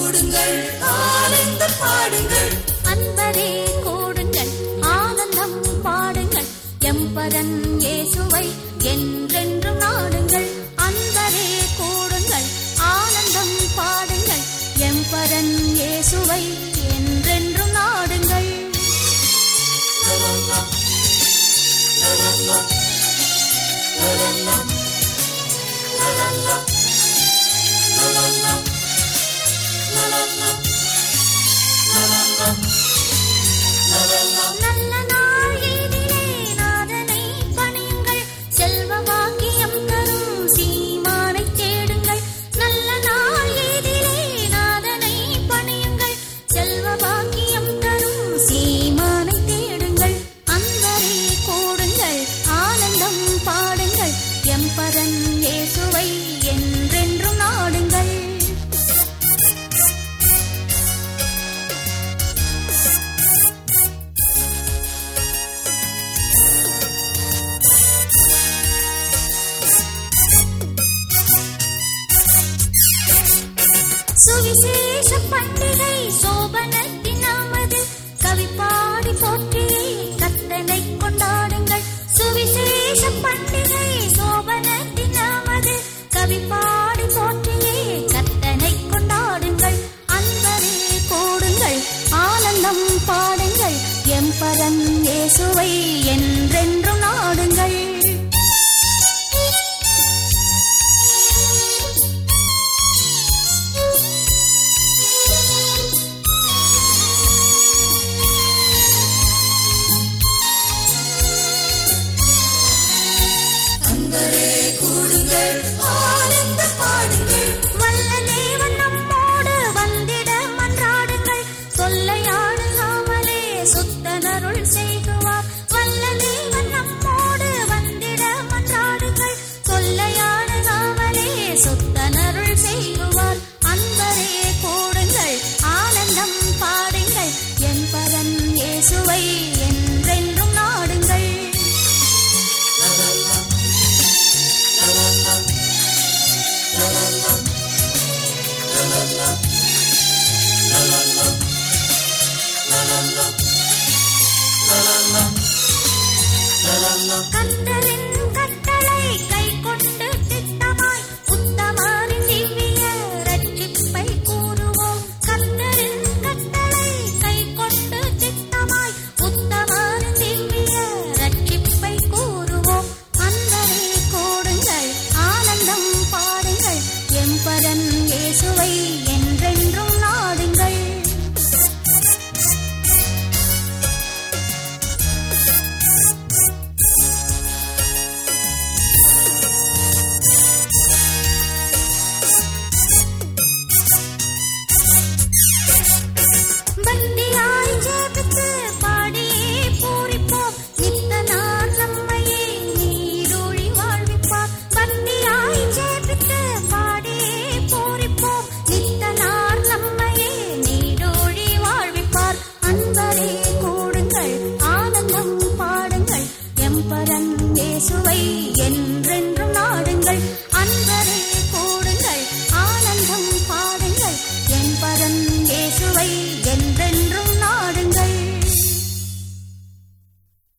கூடுங்கள் ஆனந்தம் பாடுங்கள். அன்பரே கூடுங்கள் ஆனந்தம் பாடுங்கள். எம்பரன் இயேசுவை என்றென்றும் நாடுங்கள். அன்பரே கூடுங்கள் ஆனந்தம் பாடுங்கள். எம்பரன் இயேசுவை என்றென்றும் நாடுங்கள். நல்ல நாள் இதிலே நாதனை பணியுங்கள். செல்வ பாக்கியம் தரும் சீமானை தேடுங்கள். நல்ல நாள் இதிலே நாதனை பணியுங்கள். செல்வ பாக்கியம் தரும் சீமானை தேடுங்கள். அன்பரே கூடுங்கள் ஆனந்தம் பாடுங்கள். எம்பரன் இயேசுவை என்றென்றும் நாடுங்கள். சுவிசேஷ பண்ட